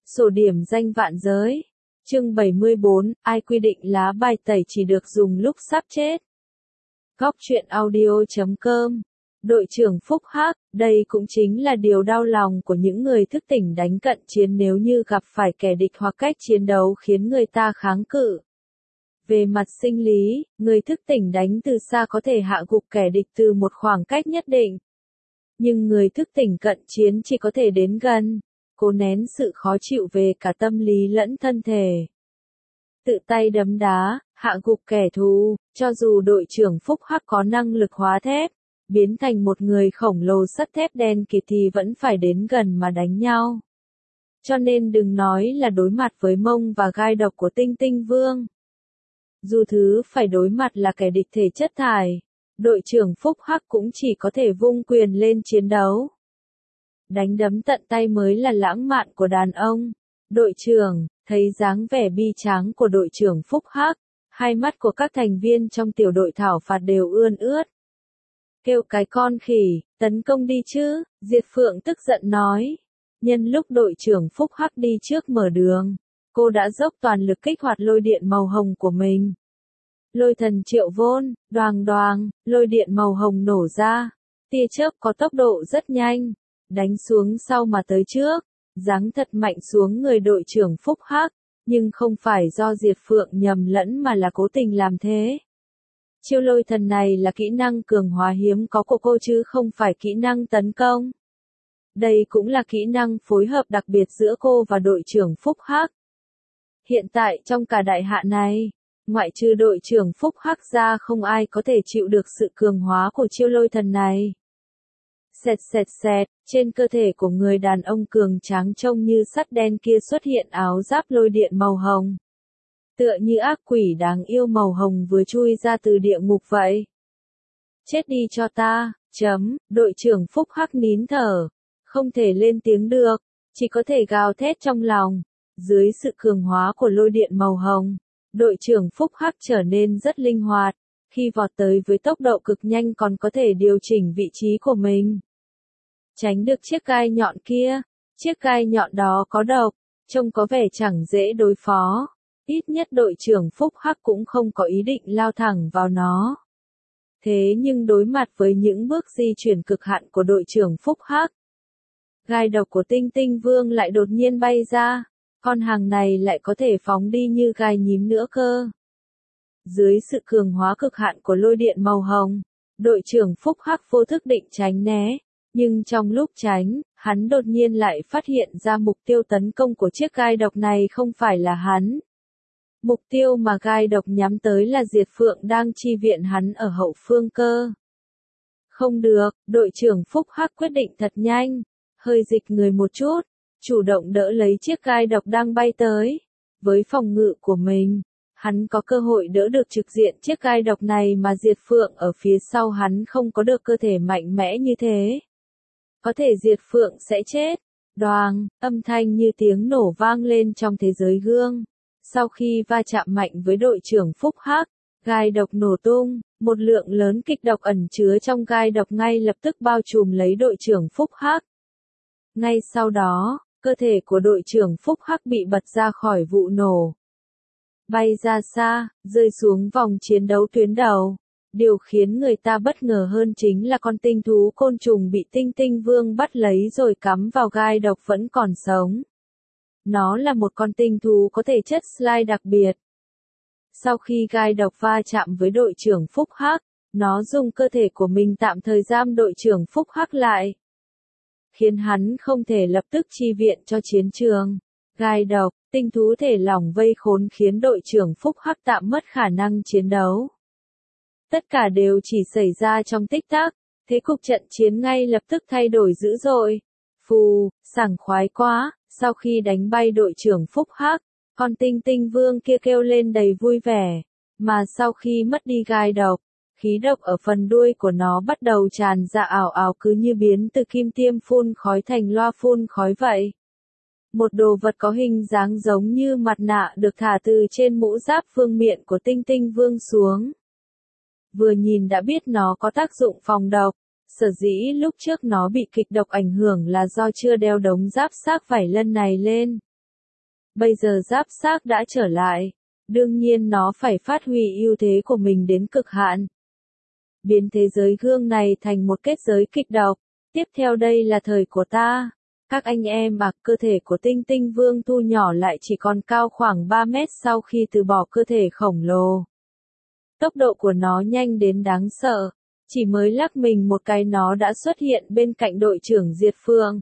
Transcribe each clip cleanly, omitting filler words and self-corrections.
Sổ điểm danh vạn giới. Chương 74, ai quy định lá bài tẩy chỉ được dùng lúc sắp chết. Góc truyện audio.com. Đội trưởng Phúc Hắc, đây cũng chính là điều đau lòng của những người thức tỉnh đánh cận chiến nếu như gặp phải kẻ địch hoặc cách chiến đấu khiến người ta kháng cự. Về mặt sinh lý, người thức tỉnh đánh từ xa có thể hạ gục kẻ địch từ một khoảng cách nhất định. Nhưng người thức tỉnh cận chiến chỉ có thể đến gần, cố nén sự khó chịu về cả tâm lý lẫn thân thể. Tự tay đấm đá, hạ gục kẻ thù, cho dù đội trưởng Phúc Hắc có năng lực hóa thép, biến thành một người khổng lồ sắt thép đen kịt thì vẫn phải đến gần mà đánh nhau. Cho nên đừng nói là đối mặt với mông và gai độc của Tinh Tinh Vương. Dù thứ phải đối mặt là kẻ địch thể chất thải, đội trưởng Phúc Hắc cũng chỉ có thể vung quyền lên chiến đấu. Đánh đấm tận tay mới là lãng mạn của đàn ông. Đội trưởng, thấy dáng vẻ bi tráng của đội trưởng Phúc Hắc, hai mắt của các thành viên trong tiểu đội thảo phạt đều ươn ướt. Kêu cái con khỉ, tấn công đi chứ, Diệt Phượng tức giận nói. Nhân lúc đội trưởng Phúc Hắc đi trước mở đường, cô đã dốc toàn lực kích hoạt lôi điện màu hồng của mình. Lôi thần triệu vôn, đoàng đoàng, lôi điện màu hồng nổ ra. Tia chớp có tốc độ rất nhanh, đánh xuống sau mà tới trước, giáng thật mạnh xuống người đội trưởng Phúc Hắc, nhưng không phải do Diệt Phượng nhầm lẫn mà là cố tình làm thế. Chiêu lôi thần này là kỹ năng cường hóa hiếm có của cô chứ không phải kỹ năng tấn công. Đây cũng là kỹ năng phối hợp đặc biệt giữa cô và đội trưởng Phúc Hắc. Hiện tại trong cả đại hạ này, ngoại trừ đội trưởng Phúc Hắc ra không ai có thể chịu được sự cường hóa của chiêu lôi thần này. Xẹt xẹt xẹt, trên cơ thể của người đàn ông cường tráng trông như sắt đen kia xuất hiện áo giáp lôi điện màu hồng. Tựa như ác quỷ đáng yêu màu hồng vừa chui ra từ địa ngục vậy. Chết đi cho ta, đội trưởng Phúc Hắc nín thở, không thể lên tiếng được, chỉ có thể gào thét trong lòng. Dưới sự cường hóa của lôi điện màu hồng, đội trưởng Phúc Hắc trở nên rất linh hoạt, khi vọt tới với tốc độ cực nhanh còn có thể điều chỉnh vị trí của mình. Tránh được chiếc gai nhọn kia, chiếc gai nhọn đó có độc, trông có vẻ chẳng dễ đối phó. Ít nhất đội trưởng Phúc Hắc cũng không có ý định lao thẳng vào nó. Thế nhưng đối mặt với những bước di chuyển cực hạn của đội trưởng Phúc Hắc, gai độc của Tinh Tinh Vương lại đột nhiên bay ra, con hàng này lại có thể phóng đi như gai nhím nữa cơ. Dưới sự cường hóa cực hạn của lôi điện màu hồng, đội trưởng Phúc Hắc vô thức định tránh né, nhưng trong lúc tránh, hắn đột nhiên lại phát hiện ra mục tiêu tấn công của chiếc gai độc này không phải là hắn. Mục tiêu mà gai độc nhắm tới là Diệt Phượng đang chi viện hắn ở hậu phương cơ. Không được, đội trưởng Phúc Hắc quyết định thật nhanh, hơi dịch người một chút, chủ động đỡ lấy chiếc gai độc đang bay tới. Với phòng ngự của mình, hắn có cơ hội đỡ được trực diện chiếc gai độc này mà Diệt Phượng ở phía sau hắn không có được cơ thể mạnh mẽ như thế. Có thể Diệt Phượng sẽ chết. Đoàng, âm thanh như tiếng nổ vang lên trong thế giới gương. Sau khi va chạm mạnh với đội trưởng Phúc Hắc, gai độc nổ tung, một lượng lớn kịch độc ẩn chứa trong gai độc ngay lập tức bao trùm lấy đội trưởng Phúc Hắc. Ngay sau đó, cơ thể của đội trưởng Phúc Hắc bị bật ra khỏi vụ nổ. Bay ra xa, rơi xuống vòng chiến đấu tuyến đầu. Điều khiến người ta bất ngờ hơn chính là con tinh thú côn trùng bị Tinh Tinh Vương bắt lấy rồi cắm vào gai độc vẫn còn sống. Nó là một con tinh thú có thể chất slime đặc biệt. Sau khi gai độc va chạm với đội trưởng Phúc Hắc, nó dùng cơ thể của mình tạm thời giam đội trưởng Phúc Hắc lại, khiến hắn không thể lập tức chi viện cho chiến trường. Gai độc, tinh thú thể lỏng vây khốn khiến đội trưởng Phúc Hắc tạm mất khả năng chiến đấu. Tất cả đều chỉ xảy ra trong tích tắc, thế cục trận chiến ngay lập tức thay đổi dữ dội. Phù, sảng khoái quá, sau khi đánh bay đội trưởng Phúc Hắc, con Tinh Tinh Vương kia kêu lên đầy vui vẻ, mà sau khi mất đi gai độc, khí độc ở phần đuôi của nó bắt đầu tràn ra ảo ảo cứ như biến từ kim tiêm phun khói thành loa phun khói vậy. Một đồ vật có hình dáng giống như mặt nạ được thả từ trên mũ giáp vương miện của Tinh Tinh Vương xuống. Vừa nhìn đã biết nó có tác dụng phòng độc, sở dĩ lúc trước nó bị kịch độc ảnh hưởng là do chưa đeo đống giáp xác vảy lân này lên. Bây giờ giáp xác đã trở lại. Đương nhiên nó phải phát huy ưu thế của mình đến cực hạn. Biến thế giới gương này thành một kết giới kịch độc. Tiếp theo đây là thời của ta. Các anh em à, cơ thể của Tinh Tinh Vương thu nhỏ lại chỉ còn cao khoảng 3 mét sau khi từ bỏ cơ thể khổng lồ. Tốc độ của nó nhanh đến đáng sợ. Chỉ mới lắc mình một cái nó đã xuất hiện bên cạnh đội trưởng Diệt Phượng.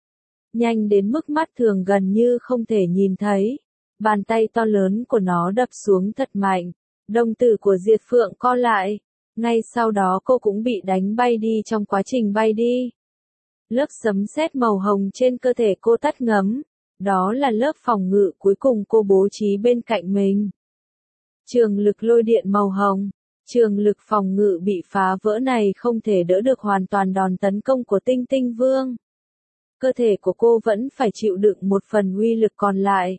Nhanh đến mức mắt thường gần như không thể nhìn thấy. Bàn tay to lớn của nó đập xuống thật mạnh. Đồng tử của Diệt Phượng co lại. Ngay sau đó cô cũng bị đánh bay đi trong quá trình bay đi. Lớp sấm sét màu hồng trên cơ thể cô tắt ngấm. Đó là lớp phòng ngự cuối cùng cô bố trí bên cạnh mình. Trường lực lôi điện màu hồng. Trường lực phòng ngự bị phá vỡ này không thể đỡ được hoàn toàn đòn tấn công của Tinh Tinh Vương. Cơ thể của cô vẫn phải chịu đựng một phần uy lực còn lại.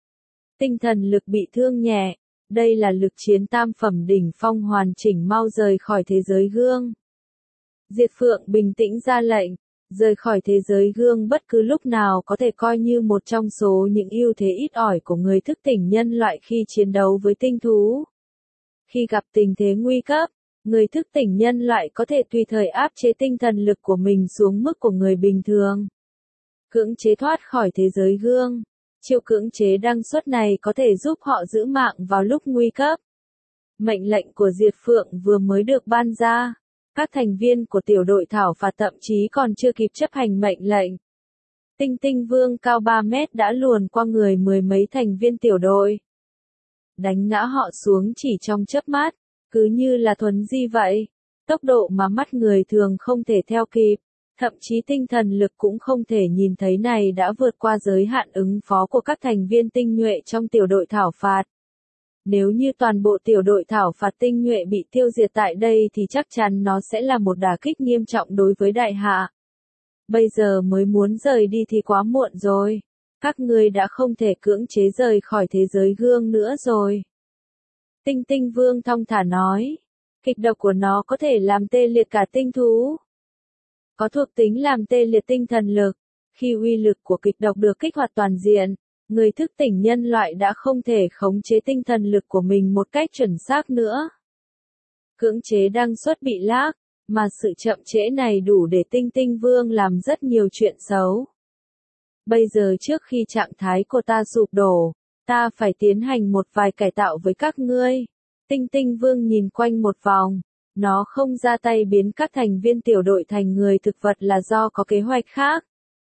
Tinh thần lực bị thương nhẹ. Đây là lực chiến tam phẩm đỉnh phong hoàn chỉnh, mau rời khỏi thế giới gương. Diệt Phượng bình tĩnh ra lệnh. Rời khỏi thế giới gương bất cứ lúc nào có thể coi như một trong số những ưu thế ít ỏi của người thức tỉnh nhân loại khi chiến đấu với tinh thú. Khi gặp tình thế nguy cấp, người thức tỉnh nhân loại có thể tùy thời áp chế tinh thần lực của mình xuống mức của người bình thường. Cưỡng chế thoát khỏi thế giới gương. Chiêu cưỡng chế đăng xuất này có thể giúp họ giữ mạng vào lúc nguy cấp. Mệnh lệnh của Diệt Phượng vừa mới được ban ra. Các thành viên của tiểu đội thảo phạt thậm chí còn chưa kịp chấp hành mệnh lệnh. Tinh Tinh Vương cao 3 mét đã luồn qua người mười mấy thành viên tiểu đội. Đánh ngã họ xuống chỉ trong chớp mắt, cứ như là thuấn di vậy. Tốc độ mà mắt người thường không thể theo kịp, thậm chí tinh thần lực cũng không thể nhìn thấy này đã vượt qua giới hạn ứng phó của các thành viên tinh nhuệ trong tiểu đội thảo phạt. Nếu như toàn bộ tiểu đội thảo phạt tinh nhuệ bị tiêu diệt tại đây thì chắc chắn nó sẽ là một đả kích nghiêm trọng đối với đại hạ. Bây giờ mới muốn rời đi thì quá muộn rồi. Các ngươi đã không thể cưỡng chế rời khỏi thế giới gương nữa rồi. Tinh Tinh Vương thong thả nói. Kịch độc của nó có thể làm tê liệt cả tinh thú. Có thuộc tính làm tê liệt tinh thần lực. Khi uy lực của kịch độc được kích hoạt toàn diện, người thức tỉnh nhân loại đã không thể khống chế tinh thần lực của mình một cách chuẩn xác nữa. Cưỡng chế đăng xuất bị lag, mà sự chậm trễ này đủ để Tinh Tinh Vương làm rất nhiều chuyện xấu. Bây giờ trước khi trạng thái của ta sụp đổ, ta phải tiến hành một vài cải tạo với các ngươi. Tinh Tinh Vương nhìn quanh một vòng. Nó không ra tay biến các thành viên tiểu đội thành người thực vật là do có kế hoạch khác.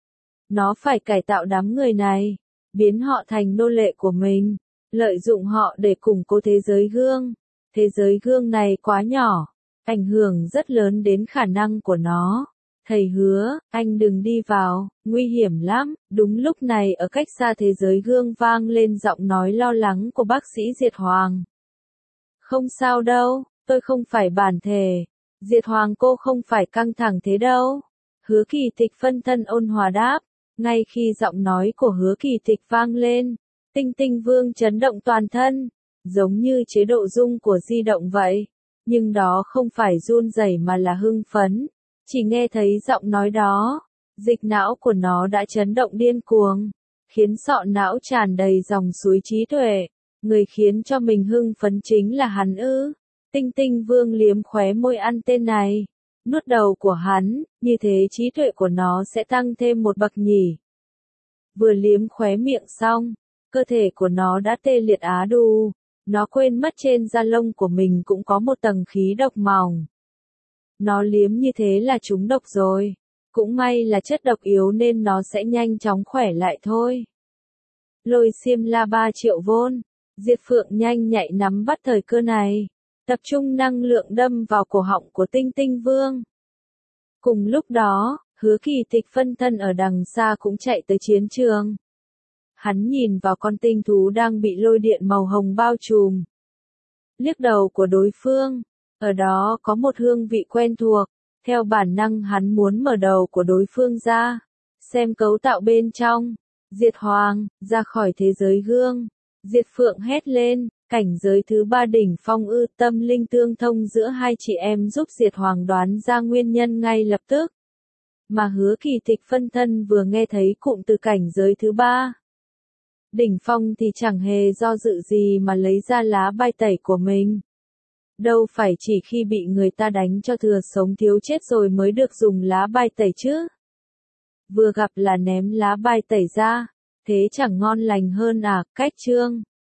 Nó phải cải tạo đám người này, biến họ thành nô lệ của mình, lợi dụng họ để củng cố thế giới gương. Thế giới gương này quá nhỏ, ảnh hưởng rất lớn đến khả năng của nó. Thầy hứa, anh đừng đi vào, nguy hiểm lắm. Đúng lúc này ở cách xa thế giới gương vang lên giọng nói lo lắng của bác sĩ Diệt Hoàng. Không sao đâu, tôi không phải bản thể. Diệt Hoàng, cô không phải căng thẳng thế đâu. Hứa Kỳ Tịch phân thân ôn hòa đáp. Ngay khi giọng nói của Hứa Kỳ Tịch vang lên, Tinh Tinh Vương chấn động toàn thân, giống như chế độ rung của di động vậy. Nhưng đó không phải run rẩy mà là hưng phấn. Chỉ nghe thấy giọng nói đó, dịch não của nó đã chấn động điên cuồng, khiến sọ não tràn đầy dòng suối trí tuệ. Người khiến cho mình hưng phấn chính là hắn ư? Tinh Tinh Vương liếm khóe môi ăn tên này. Nuốt đầu của hắn, như thế trí tuệ của nó sẽ tăng thêm một bậc nhỉ. Vừa liếm khóe miệng xong, cơ thể của nó đã tê liệt á đù. Nó quên mất trên da lông của mình cũng có một tầng khí độc mỏng. Nó liếm như thế là trúng độc rồi. Cũng may là chất độc yếu nên nó sẽ nhanh chóng khỏe lại thôi. Lôi xiêm la 3 triệu vôn. Diệt Phượng nhanh nhạy nắm bắt thời cơ này. Tập trung năng lượng đâm vào cổ họng của Tinh Tinh Vương. Cùng lúc đó, Hứa Kỳ Tịch phân thân ở đằng xa cũng chạy tới chiến trường. Hắn nhìn vào con tinh thú đang bị lôi điện màu hồng bao trùm. Liếc đầu của đối phương, ở đó có một hương vị quen thuộc. Theo bản năng hắn muốn mở đầu của đối phương ra, xem cấu tạo bên trong. Diệt Hoàng, ra khỏi thế giới gương. Diệt Phượng hét lên, cảnh giới thứ 3 đỉnh phong ư. Tâm linh tương thông giữa hai chị em giúp Diệt Hoàng đoán ra nguyên nhân ngay lập tức. Mà Hứa Kỳ Tịch phân thân vừa nghe thấy cụm từ cảnh giới thứ 3. Đỉnh Phong thì chẳng hề do dự gì mà lấy ra lá bài tẩy của mình. Đâu phải chỉ khi bị người ta đánh cho thừa sống thiếu chết rồi mới được dùng lá bài tẩy chứ. Vừa gặp là ném lá bài tẩy ra, thế chẳng ngon lành hơn à, Cách Trương.